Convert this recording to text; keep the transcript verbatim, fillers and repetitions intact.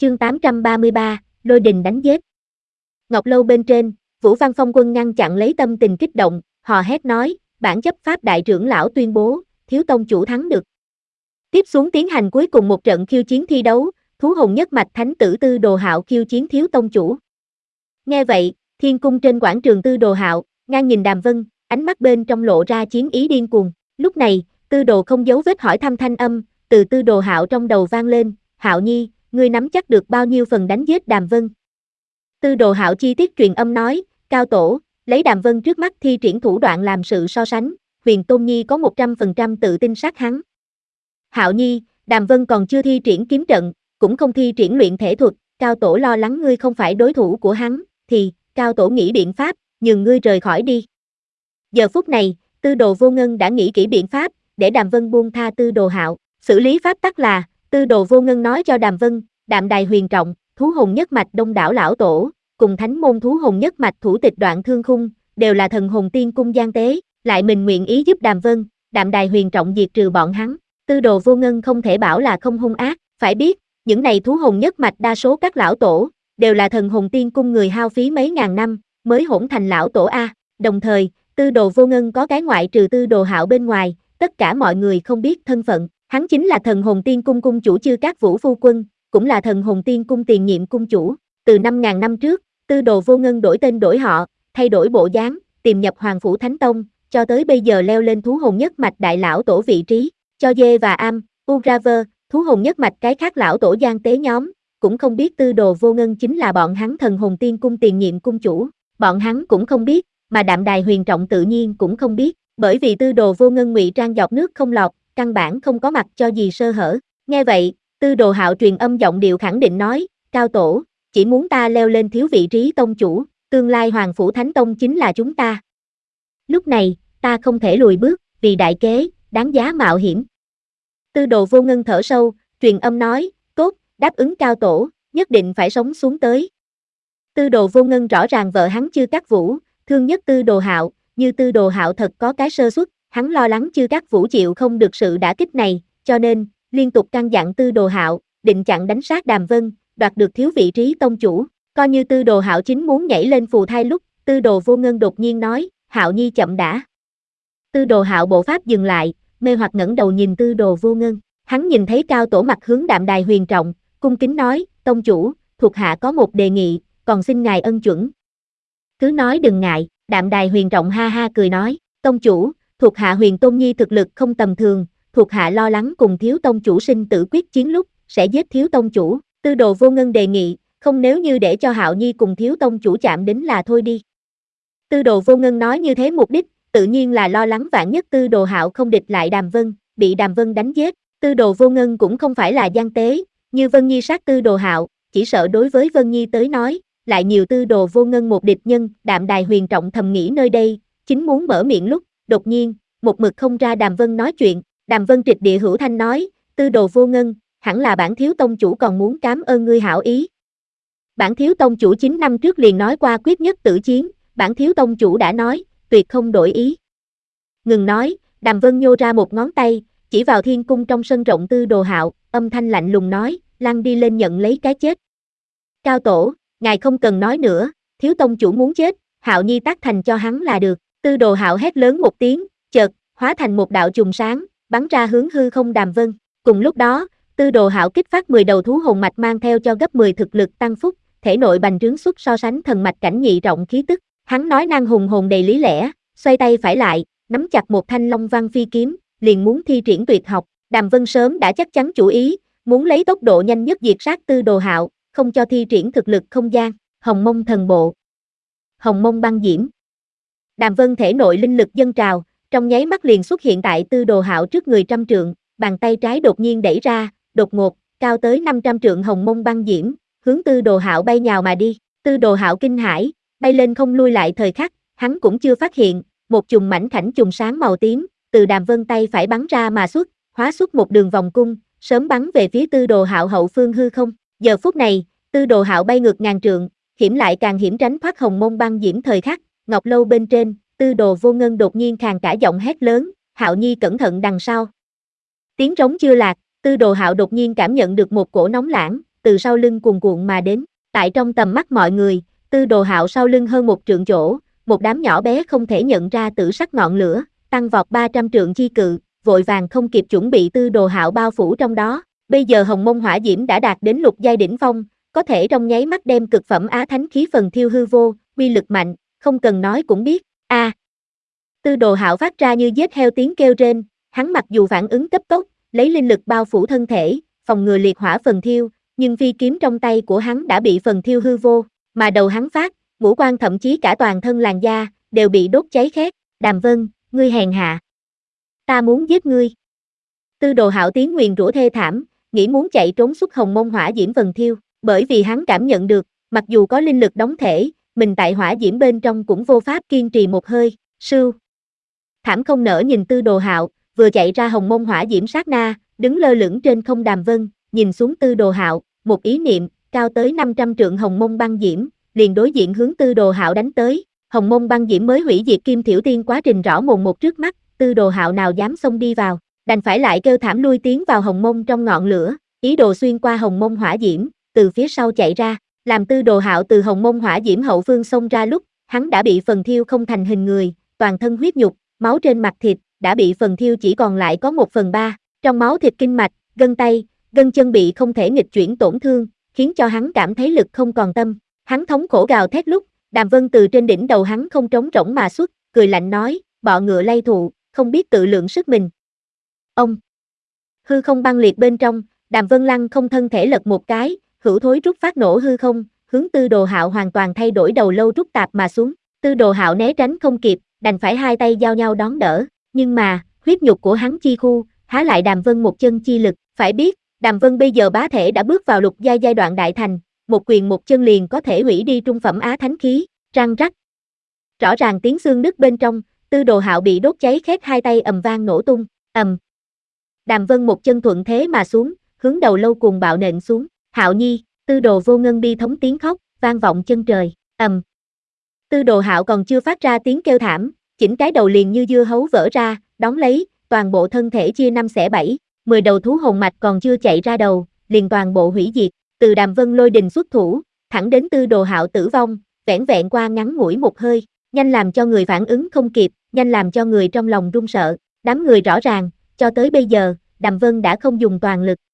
Chương tám trăm ba mươi ba, Lôi đình đánh giết. Ngọc Lâu bên trên, Vũ Văn Phong Quân ngăn chặn lấy tâm tình kích động, hò hét nói, bản chấp pháp đại trưởng lão tuyên bố, thiếu tông chủ thắng được. Tiếp xuống tiến hành cuối cùng một trận khiêu chiến thi đấu, thú hồn nhất mạch thánh tử Tư Đồ Hạo khiêu chiến thiếu tông chủ. Nghe vậy, thiên cung trên quảng trường Tư Đồ Hạo, ngang nhìn Đàm Vân, ánh mắt bên trong lộ ra chiến ý điên cuồng. Lúc này, Tư Đồ không giấu vết hỏi thăm thanh âm, từ Tư Đồ Hạo trong đầu vang lên, Hạo Nhi, ngươi nắm chắc được bao nhiêu phần đánh giết Đàm Vân. Tư Đồ Hạo chi tiết truyền âm nói, cao tổ, lấy Đàm Vân trước mắt thi triển thủ đoạn làm sự so sánh, Huyền Tôn Nhi có một trăm phần trăm tự tin sát hắn. Hạo Nhi, Đàm Vân còn chưa thi triển kiếm trận, cũng không thi triển luyện thể thuật, cao tổ lo lắng ngươi không phải đối thủ của hắn, thì, cao tổ nghĩ biện pháp, nhường ngươi rời khỏi đi. Giờ phút này, Tư Đồ Vô Ngân đã nghĩ kỹ biện pháp, để Đàm Vân buông tha Tư Đồ Hạo, xử lý pháp tắc là, Tư Đồ Vô Ngân nói cho Đàm Vân, Đạm Đài Huyền Trọng, thú hồn nhất mạch Đông đảo lão tổ, cùng thánh môn thú hồn nhất mạch thủ tịch Đoạn Thương Khung, đều là thần hồn tiên cung gian tế, lại mình nguyện ý giúp Đàm Vân, Đạm Đài Huyền Trọng diệt trừ bọn hắn. Tư Đồ Vô Ngân không thể bảo là không hung ác, phải biết, những này thú hồn nhất mạch đa số các lão tổ, đều là thần hồn tiên cung người hao phí mấy ngàn năm, mới hỗn thành lão tổ A. Đồng thời, Tư Đồ Vô Ngân có cái ngoại trừ Tư Đồ Hạo bên ngoài, tất cả mọi người không biết thân phận, hắn chính là thần hồn tiên cung cung chủ Chư Cát Vũ Phu Quân, cũng là thần hồn tiên cung tiền nhiệm cung chủ. Từ năm ngàn năm trước, Tư Đồ Vô Ngân đổi tên đổi họ, thay đổi bộ dáng, tìm nhập Hoàng Phủ Thánh Tông, cho tới bây giờ leo lên thú hồn nhất mạch đại lão tổ vị trí, cho Dê và Am, Ugraver, thú hồn nhất mạch cái khác lão tổ gian tế nhóm, cũng không biết Tư Đồ Vô Ngân chính là bọn hắn thần hồn tiên cung tiền nhiệm cung chủ, bọn hắn cũng không biết, mà Đạm Đài Huyền Trọng tự nhiên cũng không biết, bởi vì Tư Đồ Vô Ngân ngụy trang giọt nước không lọt, căn bản không có mặt cho gì sơ hở. Nghe vậy, Tư Đồ Hạo truyền âm giọng điệu khẳng định nói, cao tổ, chỉ muốn ta leo lên thiếu vị trí tông chủ, tương lai Hoàng Phủ Thánh Tông chính là chúng ta. Lúc này, ta không thể lùi bước, vì đại kế, đáng giá mạo hiểm. Tư Đồ Vô Ngân thở sâu, truyền âm nói, tốt, đáp ứng cao tổ, nhất định phải sống xuống tới. Tư Đồ Vô Ngân rõ ràng vợ hắn Chư Cát Vũ, thương nhất Tư Đồ Hạo, như Tư Đồ Hạo thật có cái sơ suất, hắn lo lắng Chư Cát Vũ chịu không được sự đả kích này, cho nên, liên tục căn dặn Tư Đồ Hạo, định chặn đánh sát Đàm Vân, đoạt được thiếu vị trí tông chủ, coi như Tư Đồ Hạo chính muốn nhảy lên phù thai lúc, Tư Đồ Vô Ngân đột nhiên nói, Hạo Nhi chậm đã. Tư Đồ Hạo bộ pháp dừng lại, mê hoặc ngẩng đầu nhìn Tư Đồ Vô Ngân, hắn nhìn thấy cao tổ mặt hướng Đạm Đài Huyền Trọng, cung kính nói, tông chủ, thuộc hạ có một đề nghị, còn xin ngài ân chuẩn. Cứ nói đừng ngại, Đạm Đài Huyền Trọng ha ha cười nói, tông chủ, thuộc hạ Huyền Tôn Nhi thực lực không tầm thường, thuộc hạ lo lắng cùng thiếu tông chủ sinh tử quyết chiến lúc, sẽ giết thiếu tông chủ. Tư Đồ Vô Ngân đề nghị, không nếu như để cho Hạo Nhi cùng thiếu tông chủ chạm đến là thôi đi. Tư Đồ Vô Ngân nói như thế mục đích, tự nhiên là lo lắng vạn nhất Tư Đồ Hạo không địch lại Đàm Vân, bị Đàm Vân đánh giết. Tư Đồ Vô Ngân cũng không phải là gian tế, như Vân Nhi sát Tư Đồ Hạo, chỉ sợ đối với Vân Nhi tới nói, lại nhiều Tư Đồ Vô Ngân một địch nhân. Đạm Đài Huyền Trọng thầm nghĩ nơi đây, chính muốn mở miệng lúc, đột nhiên, một mực không ra Đàm Vân nói chuyện. Đàm Vân trịch địa hữu thanh nói, Tư Đồ Vô Ngân, hẳn là bản thiếu tông chủ còn muốn cảm ơn ngươi hảo ý. Bản thiếu tông chủ chín năm trước liền nói qua quyết nhất tử chiến, bản thiếu tông chủ đã nói, tuyệt không đổi ý. Ngừng nói, Đàm Vân nhô ra một ngón tay, chỉ vào thiên cung trong sân rộng Tư Đồ Hạo, âm thanh lạnh lùng nói, lăn đi lên nhận lấy cái chết. Cao tổ, ngài không cần nói nữa, thiếu tông chủ muốn chết, Hạo Nhi tác thành cho hắn là được. Tư Đồ Hạo hét lớn một tiếng, chợt, hóa thành một đạo chùm sáng, bắn ra hướng hư không Đàm Vân. Cùng lúc đó, Tư Đồ Hạo kích phát mười đầu thú hồn mạch mang theo cho gấp mười thực lực tăng phúc, thể nội bành trướng xuất so sánh thần mạch cảnh nhị trọng khí tức. Hắn nói năng hùng hồn đầy lý lẽ, xoay tay phải lại, nắm chặt một thanh Long Văn phi kiếm, liền muốn thi triển tuyệt học. Đàm Vân sớm đã chắc chắn chủ ý, muốn lấy tốc độ nhanh nhất diệt sát Tư Đồ Hạo, không cho thi triển thực lực không gian. Hồng Mông Thần Bộ, Hồng Mông Băng Diễm. Đàm Vân thể nội linh lực dâng trào, trong nháy mắt liền xuất hiện tại Tư Đồ Hạo trước người trăm trượng, bàn tay trái đột nhiên đẩy ra, đột ngột, cao tới năm trăm trượng Hồng Mông Băng Diễm, hướng Tư Đồ Hạo bay nhào mà đi. Tư Đồ Hạo kinh hãi, bay lên không lui lại thời khắc, hắn cũng chưa phát hiện, một chùm mảnh khảnh chùm sáng màu tím, từ Đàm Vân tay phải bắn ra mà xuất, hóa xuất một đường vòng cung, sớm bắn về phía Tư Đồ Hạo hậu phương hư không. Giờ phút này, Tư Đồ Hạo bay ngược ngàn trượng, hiểm lại càng hiểm tránh thoát Hồng Mông Băng Diễm thời khắc. Ngọc Lâu bên trên, Tư Đồ Vô Ngân đột nhiên khàn cả giọng hét lớn, Hạo Nhi cẩn thận đằng sau. Tiếng trống chưa lạc, Tư Đồ Hạo đột nhiên cảm nhận được một cổ nóng lãng, từ sau lưng cuồn cuộn mà đến. Tại trong tầm mắt mọi người, Tư Đồ Hạo sau lưng hơn một trượng chỗ, một đám nhỏ bé không thể nhận ra tử sắc ngọn lửa, tăng vọt ba trăm trượng chi cự, vội vàng không kịp chuẩn bị Tư Đồ Hạo bao phủ trong đó. Bây giờ hồng mông hỏa diễm đã đạt đến lục giai đỉnh phong, có thể trong nháy mắt đem cực phẩm á thánh khí phần thiêu hư vô, uy lực mạnh, không cần nói cũng biết. A! À, Tư Đồ Hạo phát ra như giết heo tiếng kêu rên, hắn mặc dù phản ứng cấp tốc, lấy linh lực bao phủ thân thể, phòng ngừa liệt hỏa phần thiêu, nhưng phi kiếm trong tay của hắn đã bị phần thiêu hư vô, mà đầu hắn phát, ngũ quan thậm chí cả toàn thân làn da đều bị đốt cháy khét. Đàm Vân, ngươi hèn hạ, ta muốn giết ngươi. Tư Đồ Hạo tiếng nguyền rủa thê thảm, nghĩ muốn chạy trốn xuất hồng mông hỏa diễm phần thiêu, bởi vì hắn cảm nhận được, mặc dù có linh lực đóng thể, mình tại hỏa diễm bên trong cũng vô pháp kiên trì một hơi. Sưu. Thảm không nỡ nhìn Tư Đồ Hạo, vừa chạy ra hồng mông hỏa diễm sát na, đứng lơ lửng trên không. Đàm Vân, nhìn xuống Tư Đồ Hạo, một ý niệm, cao tới năm trăm trượng hồng mông băng diễm, liền đối diện hướng Tư Đồ Hạo đánh tới. Hồng mông băng diễm mới hủy diệt Kim Thiểu Tiên quá trình rõ mồn một trước mắt, Tư Đồ Hạo nào dám xông đi vào, đành phải lại kêu thảm lui tiến vào hồng mông trong ngọn lửa, ý đồ xuyên qua hồng mông hỏa diễm, từ phía sau chạy ra. Làm Tư Đồ Hạo từ hồng mông hỏa diễm hậu phương xông ra lúc, hắn đã bị phần thiêu không thành hình người, toàn thân huyết nhục, máu trên mặt thịt, đã bị phần thiêu chỉ còn lại có một phần ba, trong máu thịt kinh mạch, gân tay, gân chân bị không thể nghịch chuyển tổn thương, khiến cho hắn cảm thấy lực không còn tâm. Hắn thống khổ gào thét lúc, Đàm Vân từ trên đỉnh đầu hắn không trống rỗng mà xuất, cười lạnh nói, bọ ngựa lay thụ, không biết tự lượng sức mình. Ông! Hư không băng liệt bên trong, Đàm Vân lăng không thân thể lật một cái, hữu thối rút phát nổ hư không, hướng Tư Đồ Hạo hoàn toàn thay đổi đầu lâu rút tạp mà xuống. Tư Đồ Hạo né tránh không kịp, đành phải hai tay giao nhau đón đỡ, nhưng mà, huyết nhục của hắn chi khu, há lại Đàm Vân một chân chi lực. Phải biết, Đàm Vân bây giờ bá thể đã bước vào lục giai giai đoạn đại thành, một quyền một chân liền có thể hủy đi trung phẩm á thánh khí. Răng rắc. Rõ ràng tiếng xương đứt bên trong, Tư Đồ Hạo bị đốt cháy khét, hai tay ầm vang nổ tung, ầm. Đàm Vân một chân thuận thế mà xuống, hướng đầu lâu cuồng bạo nện xuống. Hạo Nhi, Tư Đồ Vô Ngân bi thống tiếng khóc, vang vọng chân trời, ầm. Tư Đồ Hạo còn chưa phát ra tiếng kêu thảm, chỉnh cái đầu liền như dưa hấu vỡ ra, đón lấy, toàn bộ thân thể chia năm xẻ bảy, mười đầu thú hồn mạch còn chưa chạy ra đầu, liền toàn bộ hủy diệt. Từ Đàm Vân lôi đình xuất thủ, thẳng đến Tư Đồ Hạo tử vong, vẻn vẹn qua ngắn ngủi một hơi, nhanh làm cho người phản ứng không kịp, nhanh làm cho người trong lòng run sợ. Đám người rõ ràng, cho tới bây giờ, Đàm Vân đã không dùng toàn lực,